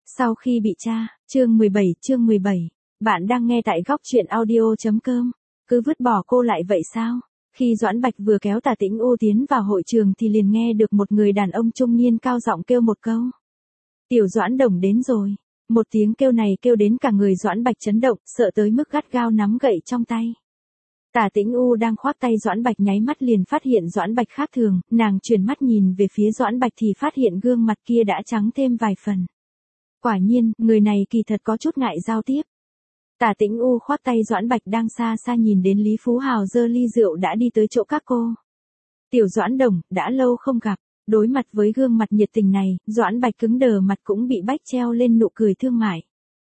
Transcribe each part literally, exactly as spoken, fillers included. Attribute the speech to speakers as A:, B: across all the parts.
A: Sau khi bị tra, chương mười bảy, chương mười bảy. Bạn đang nghe tại góc truyện audio chấm com. Cứ vứt bỏ cô lại vậy sao? Khi Doãn Bạch vừa kéo Tả Tĩnh U tiến vào hội trường thì liền nghe được một người đàn ông trung niên cao giọng kêu một câu. Tiểu Doãn Đồng đến rồi. Một tiếng kêu này kêu đến cả người Doãn Bạch chấn động, sợ tới mức gắt gao nắm gậy trong tay. Tả Tĩnh U đang khoác tay Doãn Bạch nháy mắt liền phát hiện Doãn Bạch khác thường, nàng chuyển mắt nhìn về phía Doãn Bạch thì phát hiện gương mặt kia đã trắng thêm vài phần. Quả nhiên, người này kỳ thật có chút ngại giao tiếp. Tả Tĩnh U khoác tay Doãn Bạch đang xa xa nhìn đến Lý Phú Hào giơ ly rượu đã đi tới chỗ các cô. Tiểu Doãn Đồng, đã lâu không gặp. Đối mặt với gương mặt nhiệt tình này, Doãn Bạch cứng đờ mặt cũng bị bách treo lên nụ cười thương mại.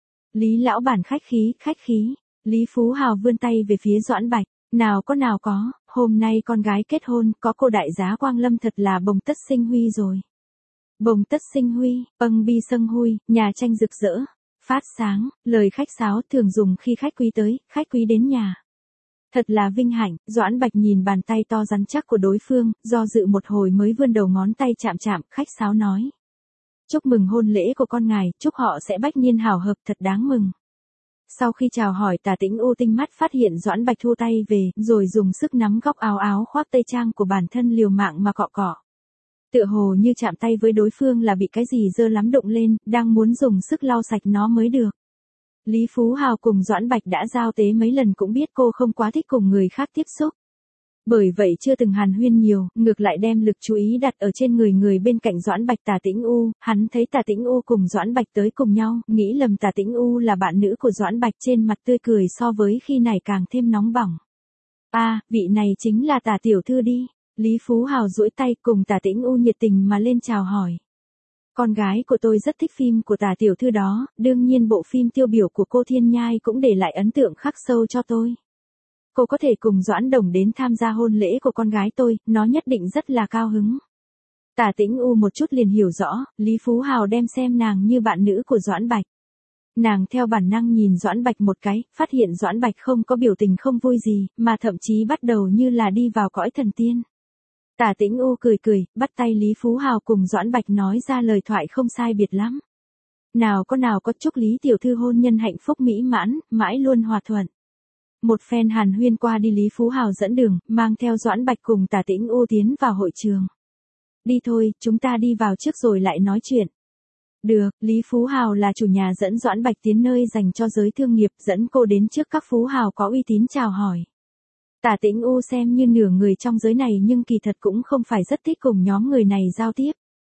A: Lý lão bản khách khí, khách khí. Lý Phú Hào vươn tay về phía Doãn Bạch. Nào có nào có, hôm nay con gái kết hôn, có cô đại giá Quang Lâm thật là bồng tất sinh huy rồi. Bồng tất sinh huy, âng bi sâng huy, nhà tranh rực rỡ, phát sáng, lời khách sáo thường dùng khi khách quý tới, khách quý đến nhà. Thật là vinh hạnh, Doãn Bạch nhìn bàn tay to rắn chắc của đối phương, do dự một hồi mới vươn đầu ngón tay chạm chạm, khách sáo nói. Chúc mừng hôn lễ của con ngài, chúc họ sẽ bách niên hảo hợp thật đáng mừng. Sau khi chào hỏi Tả Tĩnh U tinh mắt phát hiện Doãn Bạch thu tay về, rồi dùng sức nắm góc áo áo khoác tây trang của bản thân liều mạng mà cọ cọ. Tựa hồ như chạm tay với đối phương là bị cái gì dơ lắm đụng lên, đang muốn dùng sức lau sạch nó mới được. Lý Phú Hào cùng Doãn Bạch đã giao tế mấy lần cũng biết cô không quá thích cùng người khác tiếp xúc. Bởi vậy chưa từng hàn huyên nhiều, ngược lại đem lực chú ý đặt ở trên người người bên cạnh Doãn Bạch. Tả Tĩnh U, hắn thấy Tả Tĩnh U cùng Doãn Bạch tới cùng nhau, nghĩ lầm Tả Tĩnh U là bạn nữ của Doãn Bạch, trên mặt tươi cười so với khi này càng thêm nóng bỏng. A, à, vị này chính là Tả tiểu thư đi. Lý Phú Hào duỗi tay cùng Tả Tĩnh U nhiệt tình mà lên chào hỏi. Con gái của tôi rất thích phim của Tả tiểu thư đó, đương nhiên bộ phim tiêu biểu của cô Thiên Nhai cũng để lại ấn tượng khắc sâu cho tôi. Cô có thể cùng Doãn Đồng đến tham gia hôn lễ của con gái tôi, nó nhất định rất là cao hứng. Tả Tĩnh U một chút liền hiểu rõ, Lý Phú Hào đem xem nàng như bạn nữ của Doãn Bạch. Nàng theo bản năng nhìn Doãn Bạch một cái, phát hiện Doãn Bạch không có biểu tình không vui gì, mà thậm chí bắt đầu như là đi vào cõi thần tiên. Tả Tĩnh U cười cười, bắt tay Lý Phú Hào cùng Doãn Bạch nói ra lời thoại không sai biệt lắm. Nào có nào có, chúc Lý tiểu thư hôn nhân hạnh phúc mỹ mãn, mãi luôn hòa thuận. Một phen hàn huyên qua đi, Lý Phú Hào dẫn đường, mang theo Doãn Bạch cùng Tả Tĩnh U tiến vào hội trường. Đi thôi, chúng ta đi vào trước rồi lại nói chuyện. Được, Lý Phú Hào là chủ nhà dẫn Doãn Bạch tiến nơi dành cho giới thương nghiệp, dẫn cô đến trước các phú hào có uy tín chào hỏi. Tả Tĩnh U xem như nửa người trong giới này nhưng kỳ thật cũng không phải rất thích cùng nhóm người này giao tiếp.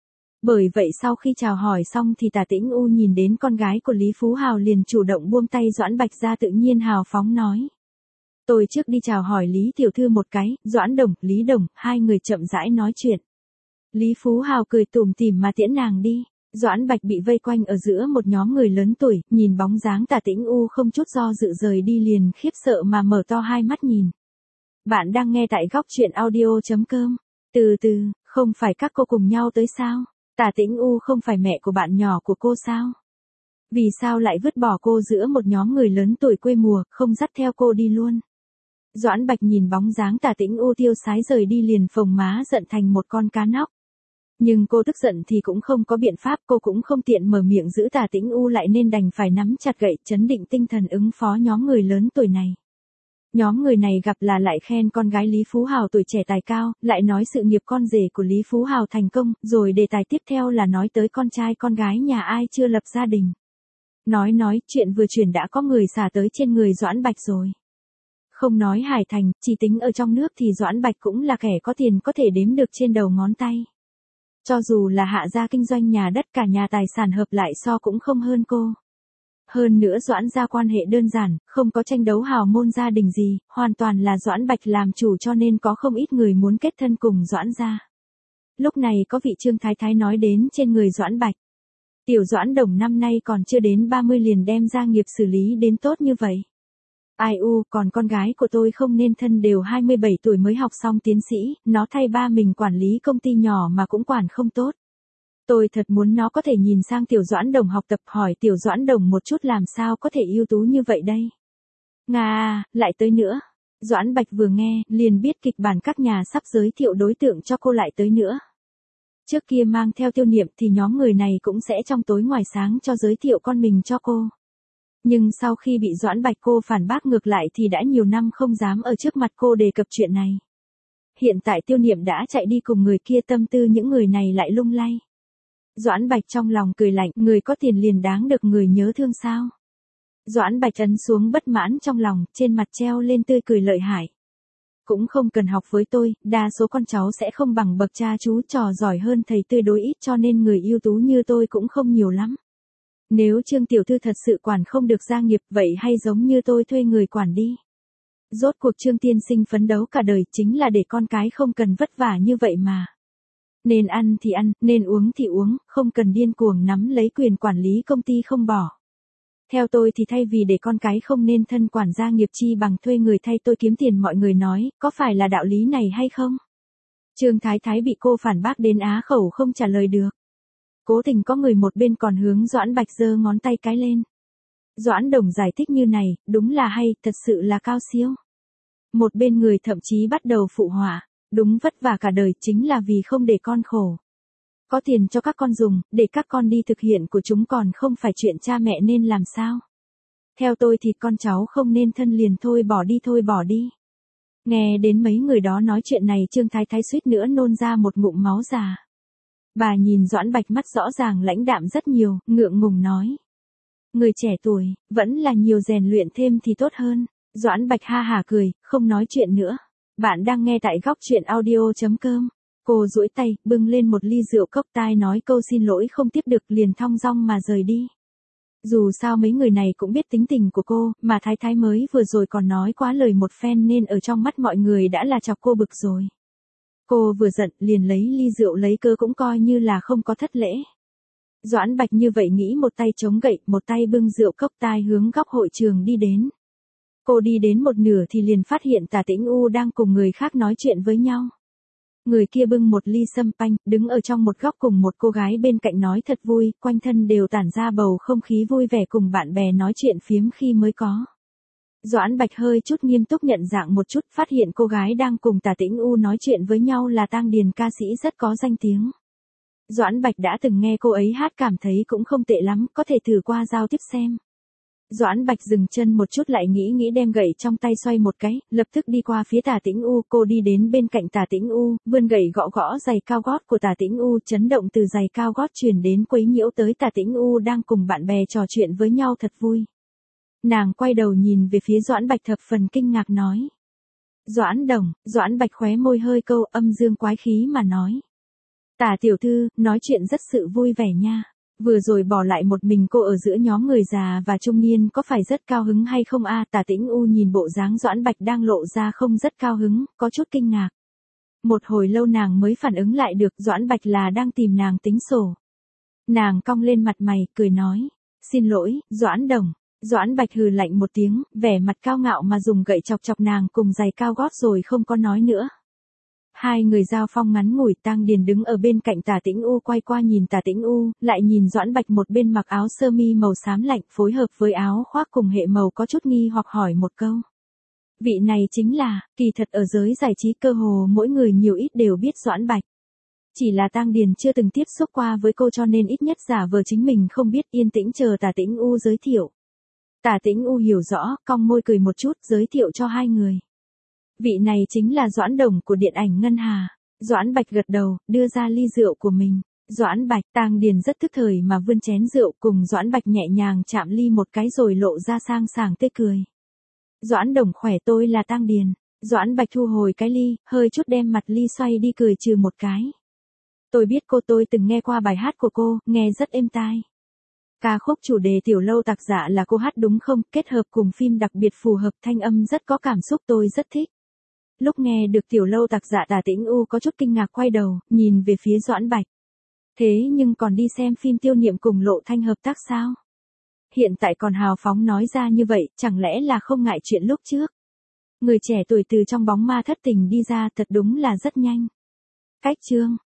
A: Bởi vậy sau khi chào hỏi xong thì Tả Tĩnh U nhìn đến con gái của Lý Phú Hào liền chủ động buông tay Doãn Bạch ra, tự nhiên hào phóng nói. Tôi trước đi chào hỏi Lý tiểu thư một cái, Doãn Đồng, Lý Đồng, hai người chậm rãi nói chuyện. Lý Phú Hào cười tủm tỉm mà tiễn nàng đi. Doãn Bạch bị vây quanh ở giữa một nhóm người lớn tuổi, nhìn bóng dáng Tả Tĩnh U không chút do dự rời đi liền khiếp sợ mà mở to hai mắt nhìn. Bạn đang nghe tại góc truyện audio chấm com. Từ từ, không phải các cô cùng nhau tới sao? Tả Tĩnh U không phải mẹ của bạn nhỏ của cô sao? Vì sao lại vứt bỏ cô giữa một nhóm người lớn tuổi quê mùa, không dắt theo cô đi luôn? Doãn Bạch nhìn bóng dáng Tả Tĩnh U tiêu sái rời đi liền phồng má giận thành một con cá nóc. Nhưng cô tức giận thì cũng không có biện pháp, cô cũng không tiện mở miệng giữ Tả Tĩnh U lại nên đành phải nắm chặt gậy trấn định tinh thần ứng phó nhóm người lớn tuổi này. Nhóm người này gặp là lại khen con gái Lý Phú Hào tuổi trẻ tài cao, lại nói sự nghiệp con rể của Lý Phú Hào thành công, rồi đề tài tiếp theo là nói tới con trai con gái nhà ai chưa lập gia đình. Nói nói, chuyện vừa chuyển đã có người xả tới trên người Doãn Bạch rồi. Không nói Hải Thành, chỉ tính ở trong nước thì Doãn Bạch cũng là kẻ có tiền có thể đếm được trên đầu ngón tay. Cho dù là hạ gia kinh doanh nhà đất cả nhà tài sản hợp lại so cũng không hơn cô. Hơn nữa Doãn gia quan hệ đơn giản, không có tranh đấu hào môn gia đình gì, hoàn toàn là Doãn Bạch làm chủ cho nên có không ít người muốn kết thân cùng Doãn gia. Lúc này có vị Trương Thái Thái nói đến trên người Doãn Bạch. Tiểu Doãn Đồng năm nay còn chưa đến ba mươi liền đem gia nghiệp xử lý đến tốt như vậy. Ai u, còn con gái của tôi không nên thân đều hai mươi bảy tuổi mới học xong tiến sĩ, nó thay ba mình quản lý công ty nhỏ mà cũng quản không tốt. Tôi thật muốn nó có thể nhìn sang Tiểu Doãn Đồng học tập, hỏi Tiểu Doãn Đồng một chút làm sao có thể ưu tú như vậy đây. Nga, lại tới nữa. Doãn Bạch vừa nghe, liền biết kịch bản các nhà sắp giới thiệu đối tượng cho cô lại tới nữa. Trước kia mang theo Tiêu Niệm thì nhóm người này cũng sẽ trong tối ngoài sáng cho giới thiệu con mình cho cô. Nhưng sau khi bị Doãn Bạch cô phản bác ngược lại thì đã nhiều năm không dám ở trước mặt cô đề cập chuyện này. Hiện tại Tiêu Niệm đã chạy đi cùng người kia, tâm tư những người này lại lung lay. Doãn Bạch trong lòng cười lạnh, người có tiền liền đáng được người nhớ thương sao? Doãn Bạch ấn xuống bất mãn trong lòng, trên mặt treo lên tươi cười lợi hại. Cũng không cần học với tôi, đa số con cháu sẽ không bằng bậc cha chú, trò giỏi hơn thầy tươi đối ít, cho nên người ưu tú như tôi cũng không nhiều lắm. Nếu Trương tiểu thư thật sự quản không được gia nghiệp, vậy hay giống như tôi thuê người quản đi. Rốt cuộc Trương tiên sinh phấn đấu cả đời chính là để con cái không cần vất vả như vậy mà. Nên ăn thì ăn, nên uống thì uống, không cần điên cuồng nắm lấy quyền quản lý công ty không bỏ. Theo tôi thì thay vì để con cái không nên thân quản gia nghiệp chi bằng thuê người thay tôi kiếm tiền, mọi người nói, có phải là đạo lý này hay không? Trương Thái Thái bị cô phản bác đến á khẩu không trả lời được. Cố tình có người một bên còn hướng Doãn Bạch giơ ngón tay cái lên. Doãn Đồng giải thích như này, đúng là hay, thật sự là cao siêu. Một bên người thậm chí bắt đầu phụ họa, đúng vất vả cả đời chính là vì không để con khổ. Có tiền cho các con dùng, để các con đi thực hiện của chúng còn không phải chuyện cha mẹ nên làm sao. Theo tôi thì con cháu không nên thân liền thôi bỏ đi thôi bỏ đi. Nghe đến mấy người đó nói chuyện này, Trương Thái Thái suýt nữa nôn ra một ngụm máu già. Bà nhìn Doãn Bạch mắt rõ ràng lãnh đạm rất nhiều, ngượng ngùng nói. Người trẻ tuổi, vẫn là nhiều rèn luyện thêm thì tốt hơn. Doãn Bạch ha hả cười, không nói chuyện nữa. Bạn đang nghe tại góc truyện audio chấm com. Cô duỗi tay, bưng lên một ly rượu cốc, tai nói câu xin lỗi không tiếp được liền thong dong mà rời đi. Dù sao mấy người này cũng biết tính tình của cô, mà Thái Thái mới vừa rồi còn nói quá lời một phen nên ở trong mắt mọi người đã là chọc cô bực rồi. Cô vừa giận liền lấy ly rượu lấy cớ cũng coi như là không có thất lễ. Doãn Bạch như vậy nghĩ, một tay chống gậy, một tay bưng rượu cốc, tai hướng góc hội trường đi đến. Cô đi đến một nửa thì liền phát hiện Tả Tĩnh U đang cùng người khác nói chuyện với nhau. Người kia bưng một ly sâm panh, đứng ở trong một góc cùng một cô gái bên cạnh nói thật vui, quanh thân đều tản ra bầu không khí vui vẻ cùng bạn bè nói chuyện phiếm khi mới có. Doãn Bạch hơi chút nghiêm túc nhận dạng một chút, phát hiện cô gái đang cùng Tả Tĩnh U nói chuyện với nhau là Tang Điền, ca sĩ rất có danh tiếng. Doãn Bạch đã từng nghe cô ấy hát, cảm thấy cũng không tệ lắm, có thể thử qua giao tiếp xem. Doãn Bạch dừng chân một chút lại nghĩ nghĩ đem gậy trong tay xoay một cái, lập tức đi qua phía Tả Tĩnh U, cô đi đến bên cạnh Tả Tĩnh U, vươn gậy gõ gõ giày cao gót của Tả Tĩnh U, chấn động từ giày cao gót truyền đến quấy nhiễu tới Tả Tĩnh U đang cùng bạn bè trò chuyện với nhau thật vui. Nàng quay đầu nhìn về phía Doãn Bạch thập phần kinh ngạc nói. Doãn Đồng, Doãn Bạch khóe môi hơi câu, âm dương quái khí mà nói. Tả tiểu thư, nói chuyện rất sự vui vẻ nha. Vừa rồi bỏ lại một mình cô ở giữa nhóm người già và trung niên có phải rất cao hứng hay không a? À, Tả Tĩnh U nhìn bộ dáng Doãn Bạch đang lộ ra không rất cao hứng, có chút kinh ngạc. Một hồi lâu nàng mới phản ứng lại được Doãn Bạch là đang tìm nàng tính sổ. Nàng cong lên mặt mày, cười nói. Xin lỗi, Doãn Đồng. Doãn Bạch hừ lạnh một tiếng, vẻ mặt cao ngạo mà dùng gậy chọc chọc nàng cùng giày cao gót rồi không có nói nữa. Hai người giao phong ngắn ngủi, Tang Điền đứng ở bên cạnh Tả Tĩnh U quay qua nhìn Tả Tĩnh U, lại nhìn Doãn Bạch một bên mặc áo sơ mi màu xám lạnh phối hợp với áo khoác cùng hệ màu có chút nghi hoặc hỏi một câu. Vị này chính là, kỳ thật ở giới giải trí cơ hồ mỗi người nhiều ít đều biết Doãn Bạch. Chỉ là Tang Điền chưa từng tiếp xúc qua với cô cho nên ít nhất giả vờ chính mình không biết, yên tĩnh chờ Tả Tĩnh U giới thiệu. Tả Tĩnh U hiểu rõ, cong môi cười một chút, giới thiệu cho hai người. Vị này chính là Doãn Đồng của điện ảnh Ngân Hà. Doãn Bạch gật đầu, đưa ra ly rượu của mình. Doãn Bạch, Tang Điền rất thức thời mà vươn chén rượu cùng Doãn Bạch nhẹ nhàng chạm ly một cái rồi lộ ra sang sảng tươi cười. Doãn Đồng khỏe, tôi là Tang Điền. Doãn Bạch thu hồi cái ly, hơi chút đem mặt ly xoay đi cười trừ một cái. Tôi biết cô, tôi từng nghe qua bài hát của cô, nghe rất êm tai. Ca khúc chủ đề Tiểu Lâu Tạc Dạ là cô hát đúng không, kết hợp cùng phim đặc biệt phù hợp, thanh âm rất có cảm xúc, tôi rất thích. Lúc nghe được Tiểu Lâu Tạc Dạ, Tả Tĩnh U có chút kinh ngạc quay đầu, nhìn về phía Doãn Bạch. Thế nhưng còn đi xem phim Tiêu Niệm cùng Lộ Thanh hợp tác sao? Hiện tại còn hào phóng nói ra như vậy, chẳng lẽ là không ngại chuyện lúc trước? Người trẻ tuổi từ trong bóng ma thất tình đi ra thật đúng là rất nhanh. Cách chương